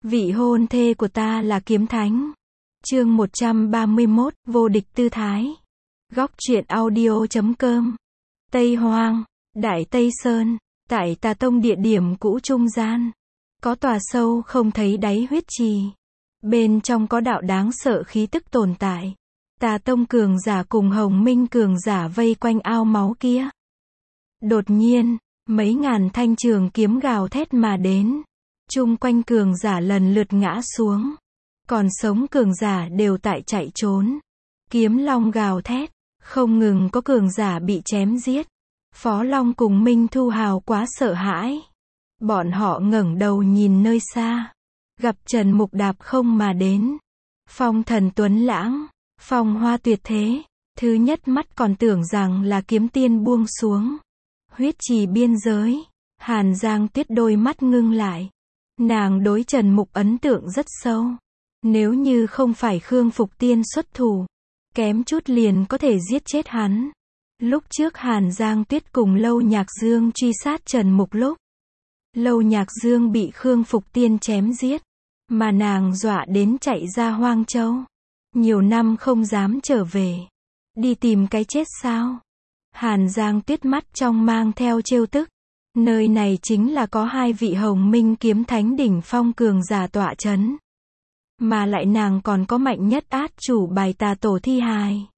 Vị hôn thê của ta là kiếm thánh. Chương 131, vô địch tư thái. Góc truyện audio.com. Tây Hoang, Đại Tây Sơn, tại Tà Tông địa điểm cũ trung gian. Có tòa sâu không thấy đáy huyết trì. Bên trong có đạo đáng sợ khí tức tồn tại. Tà Tông cường giả cùng Hồng Minh cường giả vây quanh ao máu kia. Đột nhiên, mấy ngàn thanh trường kiếm gào thét mà đến. Chung quanh cường giả lần lượt ngã xuống. Còn sống cường giả đều tại chạy trốn. Kiếm long gào thét, không ngừng có cường giả bị chém giết. Phó Long cùng Minh Thu Hào quá sợ hãi. Bọn họ ngẩng đầu nhìn nơi xa. Gặp Trần Mục đạp không mà đến. Phong thần tuấn lãng, phong hoa tuyệt thế. Thứ nhất mắt còn tưởng rằng là kiếm tiên buông xuống. Huyết trì biên giới, Hàn Giang Tuyết đôi mắt ngưng lại. Nàng đối Trần Mục ấn tượng rất sâu. Nếu như không phải Khương Phục Tiên xuất thủ, kém chút liền có thể giết chết hắn. Lúc trước Hàn Giang Tuyết cùng Lâu Nhạc Dương truy sát Trần Mục lúc, Lâu Nhạc Dương bị Khương Phục Tiên chém giết, mà nàng dọa đến chạy ra Hoang Châu. Nhiều năm không dám trở về. Đi tìm cái chết sao? Hàn Giang Tuyết mắt trong mang theo trêu tức. Nơi này chính là có hai vị Hồng Minh kiếm thánh đỉnh phong cường giả tọa chấn. Mà lại nàng còn có mạnh nhất át chủ bài Tà Tổ thi hài.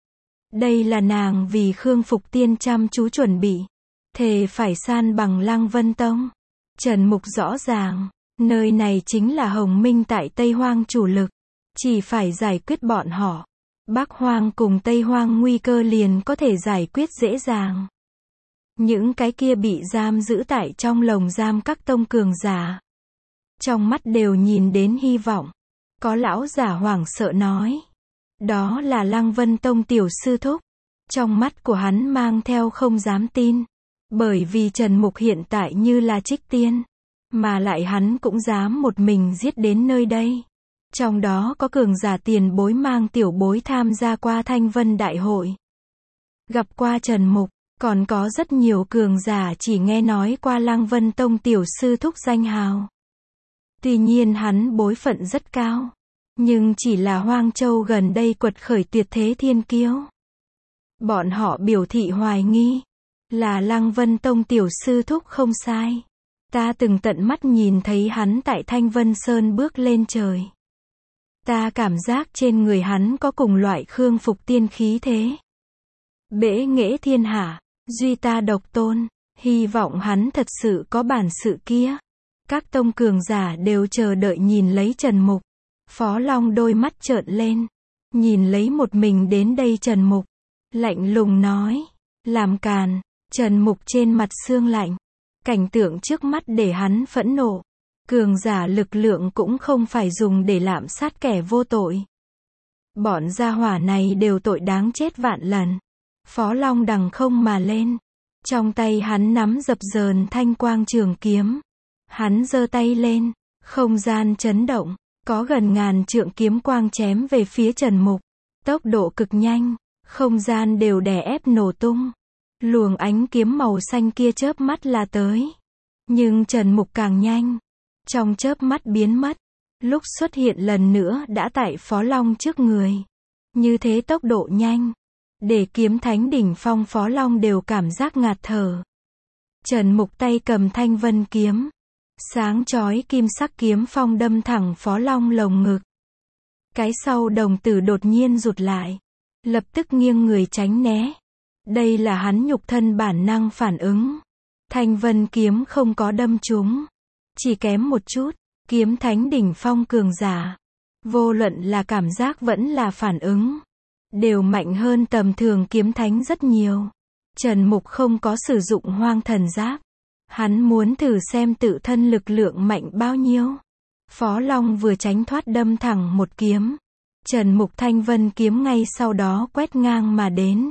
Đây là nàng vì Khương Phục Tiên chăm chú chuẩn bị. Thề phải san bằng Lăng Vân Tông. Trần Mục rõ ràng, nơi này chính là Hồng Minh tại Tây Hoang chủ lực. Chỉ phải giải quyết bọn họ. Bắc Hoang cùng Tây Hoang nguy cơ liền có thể giải quyết dễ dàng. Những cái kia bị giam giữ tại trong lồng giam các tông cường giả. Trong mắt đều nhìn đến hy vọng. Có lão giả hoảng sợ nói. Đó là Lăng Vân Tông tiểu sư thúc. Trong mắt của hắn mang theo không dám tin. Bởi vì Trần Mục hiện tại như là trích tiên. Mà lại hắn cũng dám một mình giết đến nơi đây. Trong đó có cường giả tiền bối mang tiểu bối tham gia qua Thanh Vân Đại hội. Gặp qua Trần Mục. Còn có rất nhiều cường giả chỉ nghe nói qua Lăng Vân Tông tiểu sư thúc danh hào. Tuy nhiên hắn bối phận rất cao. Nhưng chỉ là Hoang Châu gần đây quật khởi tuyệt thế thiên kiêu. Bọn họ biểu thị hoài nghi. Là Lăng Vân Tông tiểu sư thúc không sai. Ta từng tận mắt nhìn thấy hắn tại Thanh Vân Sơn bước lên trời. Ta cảm giác trên người hắn có cùng loại Khương Phục Tiên khí thế. Bể nghệ thiên hạ. Duy ta độc tôn, hy vọng hắn thật sự có bản sự kia. Các tông cường giả đều chờ đợi nhìn lấy Trần Mục. Phó Long đôi mắt trợn lên, nhìn lấy một mình đến đây Trần Mục, lạnh lùng nói, làm càn. Trần Mục trên mặt sương lạnh, cảnh tượng trước mắt để hắn phẫn nộ. Cường giả lực lượng cũng không phải dùng để lạm sát kẻ vô tội. Bọn gia hỏa này đều tội đáng chết vạn lần. Phó Long đằng không mà lên. Trong tay hắn nắm dập dờn thanh quang trường kiếm. Hắn giơ tay lên. Không gian chấn động. Có gần ngàn trượng kiếm quang chém về phía Trần Mục. Tốc độ cực nhanh. Không gian đều đè ép nổ tung. Luồng ánh kiếm màu xanh kia chớp mắt là tới. Nhưng Trần Mục càng nhanh. Trong chớp mắt biến mất. Lúc xuất hiện lần nữa đã tại Phó Long trước người. Như thế tốc độ nhanh. Để kiếm thánh đỉnh phong Phó Long đều cảm giác ngạt thở. Trần Mục tay cầm thanh vân kiếm. Sáng chói kim sắc kiếm phong đâm thẳng Phó Long lồng ngực. Cái sau đồng tử đột nhiên rụt lại. Lập tức nghiêng người tránh né. Đây là hắn nhục thân bản năng phản ứng. Thanh vân kiếm không có đâm trúng. Chỉ kém một chút. Kiếm thánh đỉnh phong cường giả. Vô luận là cảm giác vẫn là phản ứng. Đều mạnh hơn tầm thường kiếm thánh rất nhiều. Trần Mục không có sử dụng hoang thần giáp. Hắn muốn thử xem tự thân lực lượng mạnh bao nhiêu. Phó Long vừa tránh thoát đâm thẳng một kiếm. Trần Mục thanh vân kiếm ngay sau đó quét ngang mà đến.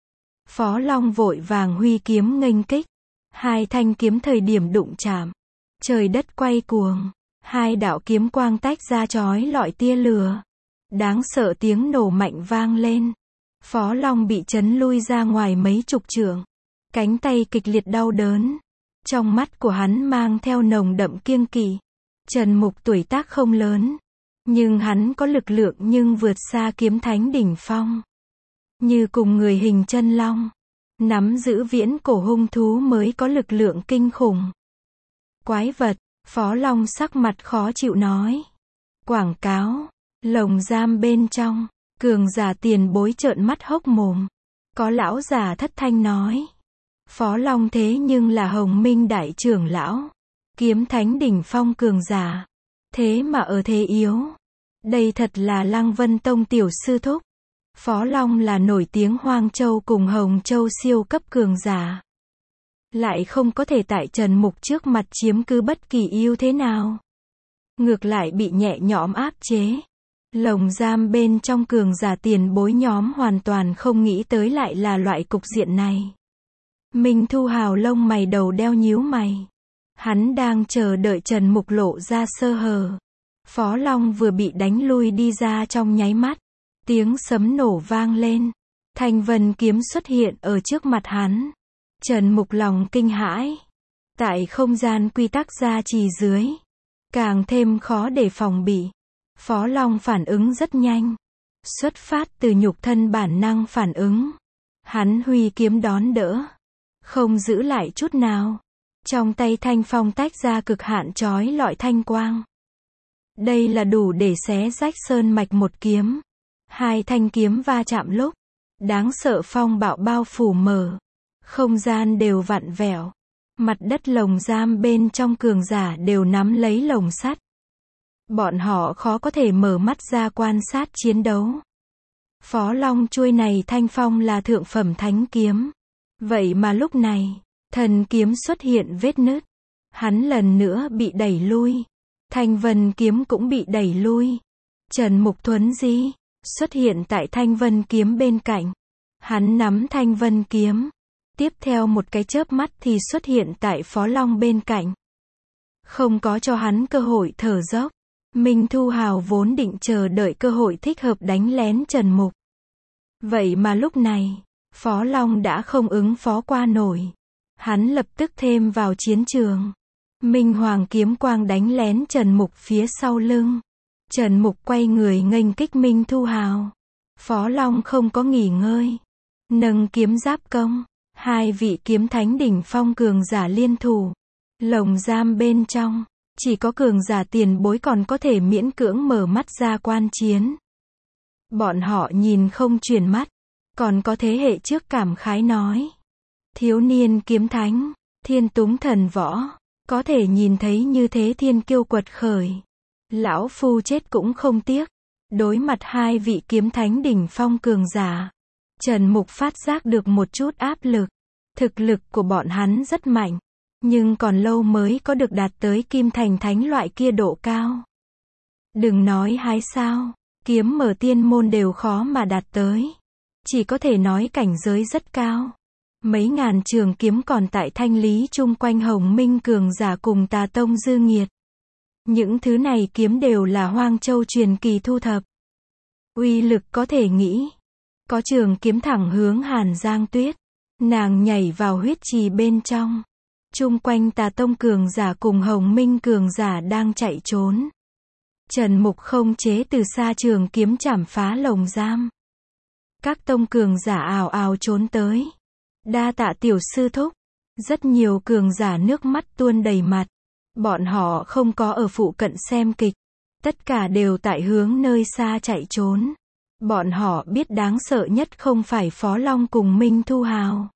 Phó Long vội vàng huy kiếm nghênh kích. Hai thanh kiếm thời điểm đụng chạm. Trời đất quay cuồng. Hai đạo kiếm quang tách ra chói lọi tia lửa. Đáng sợ tiếng nổ mạnh vang lên. Phó Long bị chấn lui ra ngoài mấy chục trượng. Cánh tay kịch liệt đau đớn. Trong mắt của hắn mang theo nồng đậm kiêng kỵ. Trần Mục tuổi tác không lớn, nhưng hắn có lực lượng nhưng vượt xa kiếm thánh đỉnh phong. Như cùng người hình chân long, nắm giữ viễn cổ hung thú mới có lực lượng kinh khủng. Quái vật, Phó Long sắc mặt khó chịu nói. Quảng cáo, lồng giam bên trong, cường giả tiền bối trợn mắt hốc mồm. Có lão giả thất thanh nói. Phó Long thế nhưng là Hồng Minh đại trưởng lão, kiếm thánh đỉnh phong cường giả. Thế mà ở thế yếu. Đây thật là Lăng Vân Tông tiểu sư thúc. Phó Long là nổi tiếng Hoang Châu cùng Hồng Châu siêu cấp cường giả. Lại không có thể tại Trần Mục trước mặt chiếm cứ bất kỳ ưu thế nào. Ngược lại bị nhẹ nhõm áp chế. Lồng giam bên trong cường giả tiền bối nhóm hoàn toàn không nghĩ tới lại là loại cục diện này. Minh Thu Hào lông mày đầu đeo nhíu mày. Hắn đang chờ đợi Trần Mục lộ ra sơ hở. Phó Long vừa bị đánh lui đi ra trong nháy mắt. Tiếng sấm nổ vang lên. Thanh vân kiếm xuất hiện ở trước mặt hắn. Trần Mục lòng kinh hãi. Tại không gian quy tắc gia trì dưới, càng thêm khó để phòng bị. Phó Long phản ứng rất nhanh. Xuất phát từ nhục thân bản năng phản ứng. Hắn huy kiếm đón đỡ. Không giữ lại chút nào. Trong tay thanh phong tách ra cực hạn chói lọi thanh quang. Đây là đủ để xé rách sơn mạch một kiếm. Hai thanh kiếm va chạm lúc, đáng sợ phong bạo bao phủ mở. Không gian đều vặn vẹo. Mặt đất lồng giam bên trong cường giả đều nắm lấy lồng sắt. Bọn họ khó có thể mở mắt ra quan sát chiến đấu. Phó Long chuôi này thanh phong là thượng phẩm thánh kiếm. Vậy mà lúc này, thần kiếm xuất hiện vết nứt. Hắn lần nữa bị đẩy lui. Thanh vân kiếm cũng bị đẩy lui. Trần Mục thuấn di, xuất hiện tại thanh vân kiếm bên cạnh. Hắn nắm thanh vân kiếm. Tiếp theo một cái chớp mắt thì xuất hiện tại Phó Long bên cạnh. Không có cho hắn cơ hội thở dốc. Minh Thu Hào vốn định chờ đợi cơ hội thích hợp đánh lén Trần Mục. Vậy mà lúc này, Phó Long đã không ứng phó qua nổi. Hắn lập tức thêm vào chiến trường. Minh Hoàng kiếm quang đánh lén Trần Mục phía sau lưng. Trần Mục quay người nghênh kích Minh Thu Hào. Phó Long không có nghỉ ngơi. Nâng kiếm giáp công. Hai vị kiếm thánh đỉnh phong cường giả liên thủ. Lồng giam bên trong, chỉ có cường giả tiền bối còn có thể miễn cưỡng mở mắt ra quan chiến. Bọn họ nhìn không chuyển mắt. Còn có thế hệ trước cảm khái nói. Thiếu niên kiếm thánh, thiên túng thần võ. Có thể nhìn thấy như thế thiên kiêu quật khởi. Lão phu chết cũng không tiếc. Đối mặt hai vị kiếm thánh đỉnh phong cường giả, Trần Mục phát giác được một chút áp lực. Thực lực của bọn hắn rất mạnh, nhưng còn lâu mới có được đạt tới kim thành thánh loại kia độ cao. Đừng nói hái sao, kiếm mở tiên môn đều khó mà đạt tới. Chỉ có thể nói cảnh giới rất cao. Mấy ngàn trường kiếm còn tại thanh lý chung quanh Hồng Minh cường giả cùng Tà Tông dư nghiệt. Những thứ này kiếm đều là Hoang Châu truyền kỳ thu thập. Uy lực có thể nghĩ. Có trường kiếm thẳng hướng Hàn Giang Tuyết. Nàng nhảy vào huyết trì bên trong. Chung quanh Tà Tông cường giả cùng Hồng Minh cường giả đang chạy trốn. Trần Mục không chế từ xa trường kiếm chảm phá lồng giam. Các tông cường giả ào ào trốn tới. Đa tạ tiểu sư thúc. Rất nhiều cường giả nước mắt tuôn đầy mặt. Bọn họ không có ở phụ cận xem kịch. Tất cả đều tại hướng nơi xa chạy trốn. Bọn họ biết đáng sợ nhất không phải Phó Long cùng Minh Thu Hào,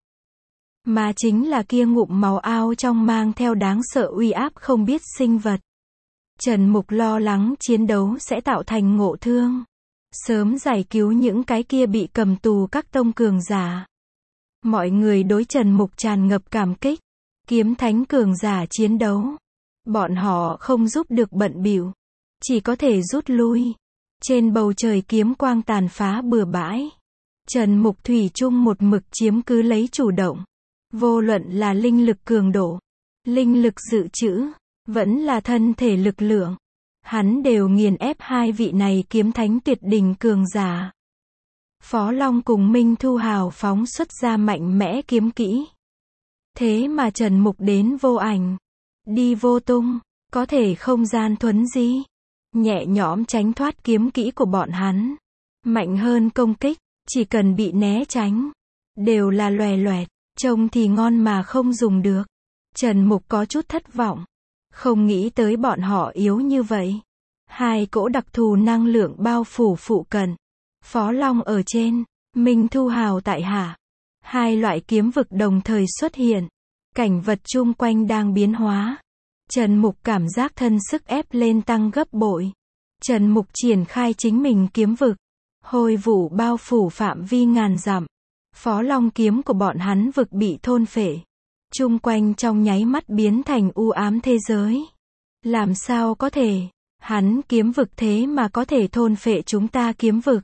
mà chính là kia ngụm máu ao trong mang theo đáng sợ uy áp không biết sinh vật. Trần Mục lo lắng chiến đấu sẽ tạo thành ngộ thương. Sớm giải cứu những cái kia bị cầm tù các tông cường giả. Mọi người đối Trần Mục tràn ngập cảm kích. Kiếm thánh cường giả chiến đấu. Bọn họ không giúp được bận bịu, chỉ có thể rút lui. Trên bầu trời kiếm quang tàn phá bừa bãi. Trần Mục thủy chung một mực chiếm cứ lấy chủ động. Vô luận là linh lực cường độ, linh lực dự trữ, vẫn là thân thể lực lượng. Hắn đều nghiền ép hai vị này kiếm thánh tuyệt đỉnh cường giả. Phó Long cùng Minh Thu Hào phóng xuất ra mạnh mẽ kiếm kỹ. Thế mà Trần Mục đến vô ảnh, đi vô tung. có thể không gian thuấn di, nhẹ nhõm tránh thoát kiếm kỹ của bọn hắn. Mạnh hơn công kích, chỉ cần bị né tránh, đều là loè loẹt, trông thì ngon mà không dùng được. Trần Mục có chút thất vọng, không nghĩ tới bọn họ yếu như vậy. Hai cỗ đặc thù năng lượng bao phủ phụ cận. Phó Long ở trên, Minh Thu Hào tại hạ. Hai loại kiếm vực đồng thời xuất hiện. Cảnh vật chung quanh đang biến hóa. Trần Mục cảm giác thân sức ép lên tăng gấp bội. Trần Mục triển khai chính mình kiếm vực. Hôi vụ bao phủ phạm vi ngàn dặm. Phó Long kiếm của bọn hắn vực bị thôn phệ. Chung quanh trong nháy mắt biến thành u ám thế giới. Làm sao có thể? Hắn kiếm vực thế mà có thể thôn phệ chúng ta kiếm vực.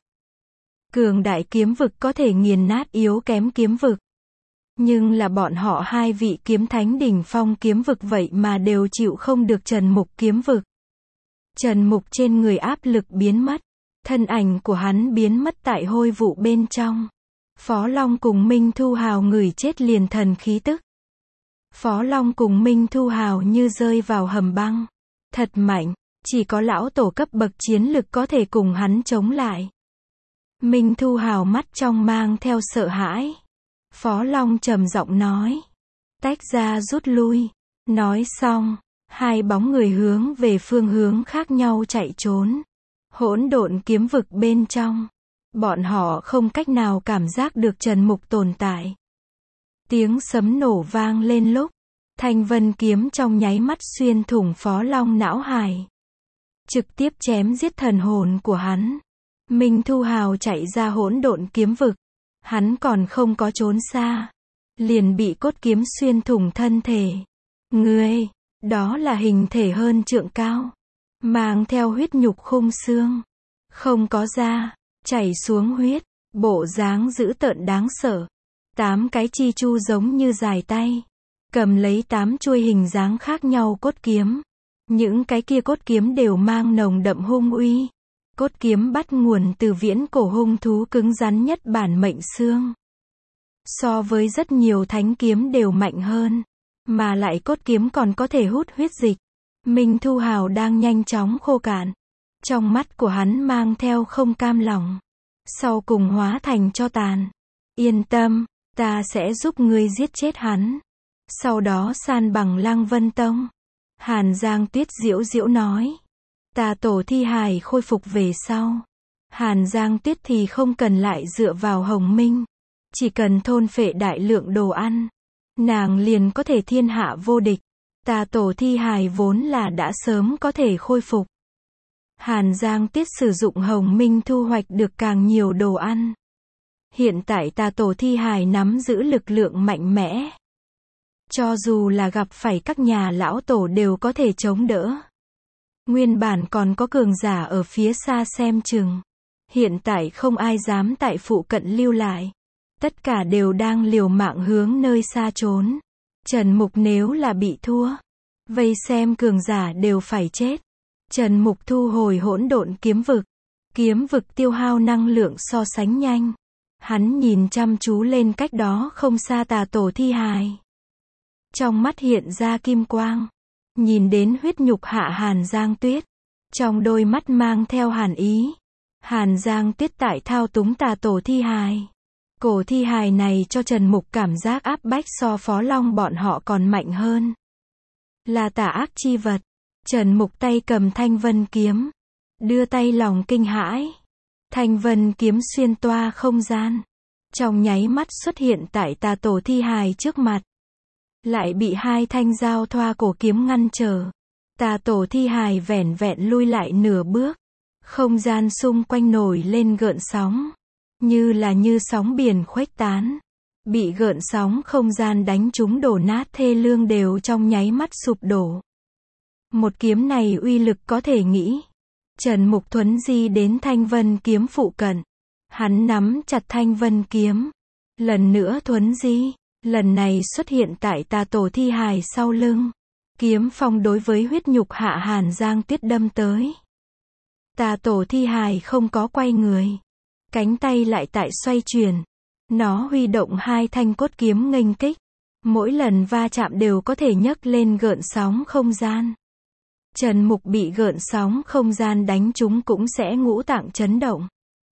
Cường đại kiếm vực có thể nghiền nát yếu kém kiếm vực. Nhưng là bọn họ hai vị kiếm thánh đỉnh phong kiếm vực vậy mà đều chịu không được Trần Mục kiếm vực. Trần Mục trên người áp lực biến mất. Thân ảnh của hắn biến mất tại hôi vụ bên trong. Phó Long cùng Minh Thu Hào ngửi chết liền thần khí tức. Phó Long cùng Minh Thu Hào như rơi vào hầm băng. Thật mạnh, chỉ có lão tổ cấp bậc chiến lực có thể cùng hắn chống lại. Minh Thu Hào mắt trong mang theo sợ hãi. Phó Long trầm giọng nói. Tách ra rút lui. Nói xong, hai bóng người hướng về phương hướng khác nhau chạy trốn. Hỗn độn kiếm vực bên trong. Bọn họ không cách nào cảm giác được Trần Mục tồn tại. Tiếng sấm nổ vang lên lúc. Thanh vân kiếm trong nháy mắt xuyên thủng Phó Long não hải. Trực tiếp chém giết thần hồn của hắn. Minh Thu Hào chạy ra hỗn độn kiếm vực. Hắn còn không có trốn xa. Liền bị cốt kiếm xuyên thủng thân thể. Ngươi, đó là hình thể hơn trượng cao. Mang theo huyết nhục khung xương. Không có da, chảy xuống huyết. Bộ dáng dữ tợn đáng sợ. 8 cái chi chu giống như dài tay. Cầm lấy 8 chuôi hình dáng khác nhau cốt kiếm. Những cái kia cốt kiếm đều mang nồng đậm hung uy. Cốt kiếm bắt nguồn từ viễn cổ hung thú cứng rắn nhất bản mệnh xương. So với rất nhiều thánh kiếm đều mạnh hơn. Mà lại cốt kiếm còn có thể hút huyết dịch. Minh Thu Hào đang nhanh chóng khô cạn. Trong mắt của hắn mang theo không cam lòng. Sau cùng hóa thành tro tàn. Yên tâm, ta sẽ giúp ngươi giết chết hắn. Sau đó san bằng Lăng Vân Tông. Hàn Giang Tuyết giễu giễu nói. Tà tổ thi hài khôi phục về sau. Hàn Giang Tuyết thì không cần lại dựa vào Hồng Minh. Chỉ cần thôn phệ đại lượng đồ ăn. Nàng liền có thể thiên hạ vô địch. Tà tổ thi hài vốn là đã sớm có thể khôi phục. Hàn Giang Tuyết sử dụng Hồng Minh thu hoạch được càng nhiều đồ ăn. Hiện tại tà tổ thi hài nắm giữ lực lượng mạnh mẽ. Cho dù là gặp phải các nhà lão tổ đều có thể chống đỡ. Nguyên bản còn có cường giả ở phía xa xem chừng. Hiện tại không ai dám tại phụ cận lưu lại. Tất cả đều đang liều mạng hướng nơi xa trốn. Trần Mục nếu là bị thua, vây xem cường giả đều phải chết. Trần Mục thu hồi hỗn độn kiếm vực. Kiếm vực tiêu hao năng lượng so sánh nhanh. Hắn nhìn chăm chú lên cách đó không xa tà tổ thi hài. Trong mắt hiện ra kim quang. Nhìn đến huyết nhục hạ Hàn Giang Tuyết. Trong đôi mắt mang theo hàn ý. Hàn Giang Tuyết tại thao túng tà tổ thi hài. Cổ thi hài này cho Trần Mục cảm giác áp bách so Phó Long bọn họ còn mạnh hơn. Là tà ác chi vật. Trần Mục tay cầm thanh vân kiếm. Đưa tay lòng kinh hãi. Thanh vân kiếm xuyên toa không gian. Trong nháy mắt xuất hiện tại tà tổ thi hài trước mặt. Lại bị hai thanh giao thoa cổ kiếm ngăn trở. Tà tổ thi hài vẻn vẹn lui lại nửa bước. Không gian xung quanh nổi lên gợn sóng. Như sóng biển khuếch tán. Bị gợn sóng không gian đánh trúng đổ nát thê lương đều trong nháy mắt sụp đổ. Một kiếm này uy lực có thể nghĩ. Trần Mục thuấn di đến thanh vân kiếm phụ cận. Hắn nắm chặt thanh vân kiếm. Lần nữa thuấn di. Lần này xuất hiện tại tà tổ thi hài sau lưng. Kiếm phong đối với huyết nhục hạ Hàn Giang Tuyết đâm tới. Tà tổ thi hài không có quay người. Cánh tay lại tại xoay chuyển. Nó huy động hai thanh cốt kiếm nghênh kích. Mỗi lần va chạm đều có thể nhấc lên gợn sóng không gian. Trần Mục bị gợn sóng không gian đánh trúng cũng sẽ ngũ tạng chấn động.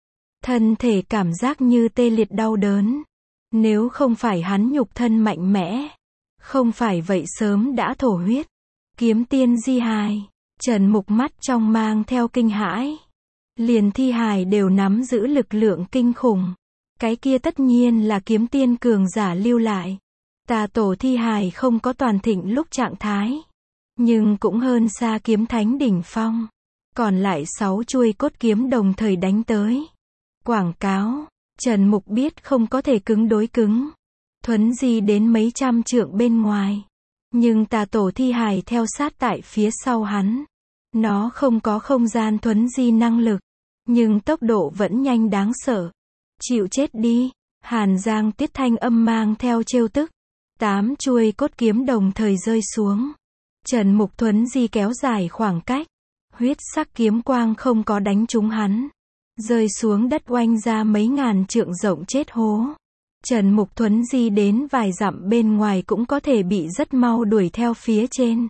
Thân thể cảm giác như tê liệt đau đớn. Nếu không phải hắn nhục thân mạnh mẽ, không phải vậy sớm đã thổ huyết. Kiếm tiên di hài. Trần Mục mắt trong mang theo kinh hãi. Liền thi hài đều nắm giữ lực lượng kinh khủng. Cái kia tất nhiên là kiếm tiên cường giả lưu lại. Tà tổ thi hài không có toàn thịnh lúc trạng thái, nhưng cũng hơn xa kiếm thánh đỉnh phong. Còn lại 6 chuôi cốt kiếm đồng thời đánh tới. Quảng cáo, Trần Mục biết không có thể cứng đối cứng. Thuấn di đến mấy trăm trượng bên ngoài. Nhưng tà tổ thi hài theo sát tại phía sau hắn. Nó không có không gian thuấn di năng lực, nhưng tốc độ vẫn nhanh đáng sợ. Chịu chết đi. Hàn Giang Tiết thanh âm mang theo trêu tức. 8 chuôi cốt kiếm đồng thời rơi xuống. Trần Mục thuấn di kéo dài khoảng cách. Huyết sắc kiếm quang không có đánh trúng hắn. Rơi xuống đất oanh ra mấy ngàn trượng rộng chết hố. Trần Mục thuấn di đến vài dặm bên ngoài cũng có thể bị rất mau đuổi theo phía trên.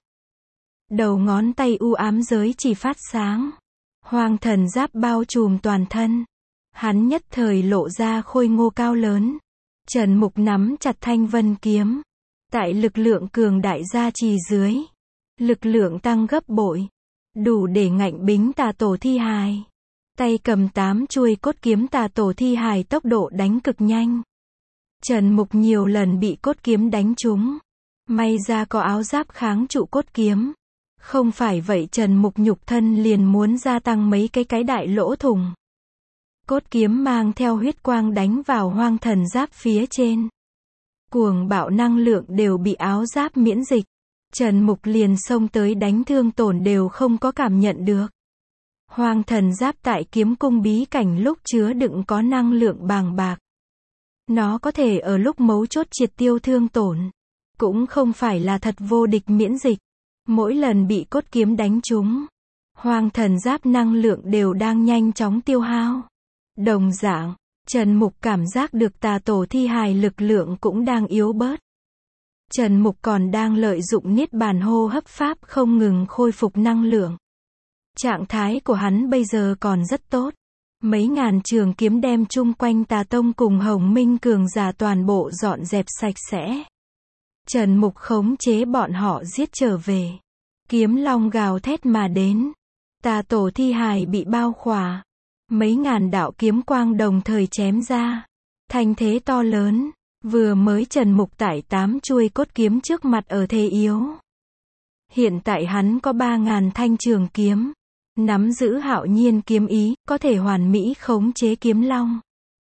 Đầu ngón tay u ám giới chỉ phát sáng. Hoàng thần giáp bao trùm toàn thân. Hắn nhất thời lộ ra khôi ngô cao lớn. Trần Mục nắm chặt thanh vân kiếm. Tại lực lượng cường đại gia trì dưới, lực lượng tăng gấp bội, đủ để ngạnh bính tà tổ thi hài. Tay cầm 8 chuôi cốt kiếm tà tổ thi hài tốc độ đánh cực nhanh. Trần Mục nhiều lần bị cốt kiếm đánh trúng. May ra có áo giáp kháng trụ cốt kiếm. Không phải vậy Trần Mục nhục thân liền muốn gia tăng mấy cái đại lỗ thủng. Cốt kiếm mang theo huyết quang đánh vào hoang thần giáp phía trên. Cuồng bạo năng lượng đều bị áo giáp miễn dịch. Trần Mục liền xông tới đánh thương tổn đều không có cảm nhận được. Hoang thần giáp tại kiếm cung bí cảnh lúc chứa đựng có năng lượng bàng bạc. Nó có thể ở lúc mấu chốt triệt tiêu thương tổn. Cũng không phải là thật vô địch miễn dịch. Mỗi lần bị cốt kiếm đánh trúng, hoang thần giáp năng lượng đều đang nhanh chóng tiêu hao. Đồng dạng, Trần Mục cảm giác được tà tổ thi hài lực lượng cũng đang yếu bớt. Trần Mục còn đang lợi dụng niết bàn hô hấp pháp không ngừng khôi phục năng lượng. Trạng thái của hắn bây giờ còn rất tốt. Mấy ngàn trường kiếm đem chung quanh Tà Tông cùng Hồng Minh cường giả toàn bộ dọn dẹp sạch sẽ. Trần Mục khống chế bọn họ giết trở về. Kiếm long gào thét mà đến. Tà tổ thi hài bị bao khỏa. Mấy ngàn đạo kiếm quang đồng thời chém ra. Thanh thế to lớn. Vừa mới Trần Mục tải 8 chuôi cốt kiếm trước mặt ở thế yếu. Hiện tại hắn có 3.000 thanh trường kiếm. Nắm giữ hạo nhiên kiếm ý, có thể hoàn mỹ khống chế kiếm long.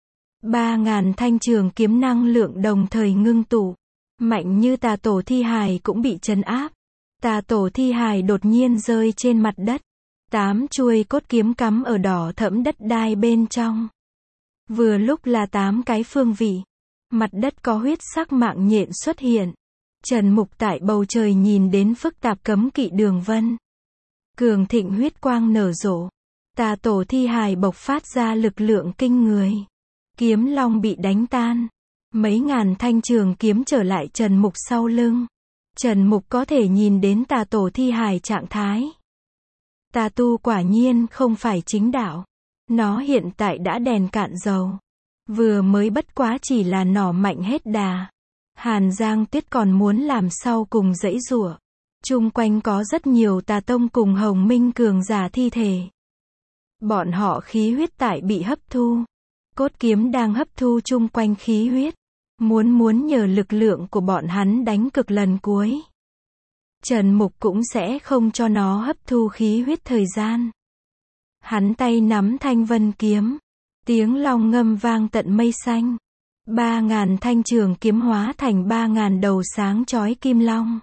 3.000 thanh trường kiếm năng lượng đồng thời ngưng tụ. Mạnh như tà tổ thi hài cũng bị trấn áp. Tà tổ thi hài đột nhiên rơi trên mặt đất. 8 chuôi cốt kiếm cắm ở đỏ thẫm đất đai bên trong. Vừa lúc là 8 cái phương vị. Mặt đất có huyết sắc mạng nhện xuất hiện. Trần Mục tại bầu trời nhìn đến phức tạp cấm kỵ đường vân. Cường thịnh huyết quang nở rộ. Tà tổ thi hài bộc phát ra lực lượng kinh người. Kiếm long bị đánh tan. Mấy ngàn thanh trường kiếm trở lại Trần Mục sau lưng. Trần Mục có thể nhìn đến tà tổ thi hài trạng thái. Tà tu quả nhiên không phải chính đạo. Nó hiện tại đã đèn cạn dầu. Vừa mới bất quá chỉ là nỏ mạnh hết đà. Hàn Giang Tiết còn muốn làm sau cùng giãy giụa. Chung quanh có rất nhiều Tà Tông cùng Hồng Minh cường giả thi thể. Bọn họ khí huyết tại bị hấp thu. Cốt kiếm đang hấp thu chung quanh khí huyết. Muốn nhờ lực lượng của bọn hắn đánh cực lần cuối. Trần Mục cũng sẽ không cho nó hấp thu khí huyết thời gian. Hắn tay nắm thanh vân kiếm. Tiếng long ngâm vang tận mây xanh. 3.000 thanh trường kiếm hóa thành 3.000 đầu sáng chói kim long.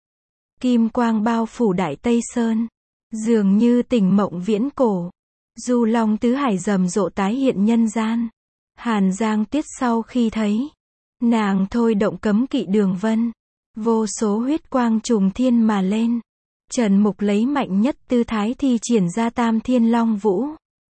Kim quang bao phủ Đại Tây Sơn. Dường như tỉnh mộng viễn cổ. Du long tứ hải rầm rộ tái hiện nhân gian. Hàn Giang Tiết sau khi thấy. Nàng thôi động cấm kỵ đường vân. Vô số huyết quang trùng thiên mà lên. Trần Mục lấy mạnh nhất tư thái thi triển ra Tam Thiên Long Vũ.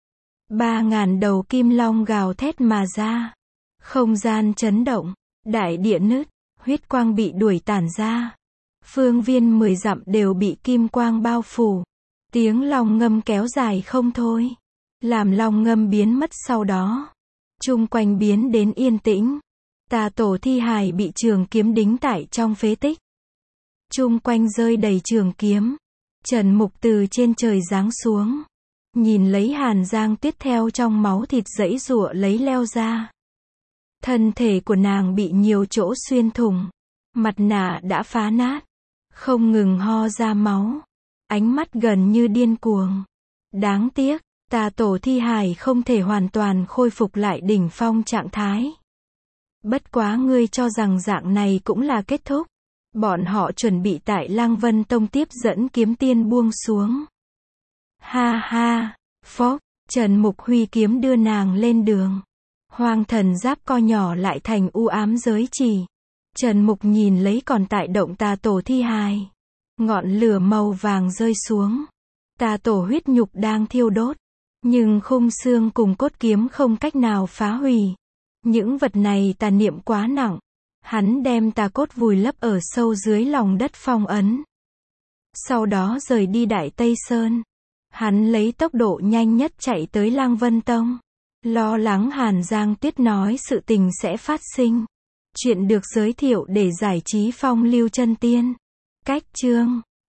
3.000 đầu kim long gào thét mà ra. Không gian chấn động. Đại địa nứt. Huyết quang bị đuổi tản ra. Phương viên 10 dặm đều bị kim quang bao phủ. Tiếng long ngâm kéo dài không thôi. Làm long ngâm biến mất sau đó. Chung quanh biến đến yên tĩnh. Tà tổ thi hài bị trường kiếm đính tại trong phế tích. Chung quanh rơi đầy trường kiếm. Trần Mục từ trên trời giáng xuống. Nhìn lấy Hàn Giang Tuyết theo trong máu thịt giãy giụa lấy leo ra. Thân thể của nàng bị nhiều chỗ xuyên thủng. Mặt nạ đã phá nát. Không ngừng ho ra máu. Ánh mắt gần như điên cuồng. Đáng tiếc, tà tổ thi hài không thể hoàn toàn khôi phục lại đỉnh phong trạng thái. Bất quá ngươi cho rằng dạng này cũng là kết thúc. Bọn họ chuẩn bị tại Lăng Vân Tông tiếp dẫn kiếm tiên buông xuống. Ha ha, phốc, Trần Mục huy kiếm đưa nàng lên đường. Hoang thần giáp co nhỏ lại thành u ám giới trì. Trần Mục nhìn lấy còn tại động tà tổ thi hài. Ngọn lửa màu vàng rơi xuống. Tà tổ huyết nhục đang thiêu đốt. Nhưng khung xương cùng cốt kiếm không cách nào phá hủy. Những vật này tà niệm quá nặng. Hắn đem tà cốt vùi lấp ở sâu dưới lòng đất phong ấn. Sau đó rời đi Đại Tây Sơn. Hắn lấy tốc độ nhanh nhất chạy tới Lăng Vân Tông. Lo lắng Hàn Giang Tuyết nói sự tình sẽ phát sinh. Chuyện được giới thiệu để giải trí phong lưu chân tiên. Cách chương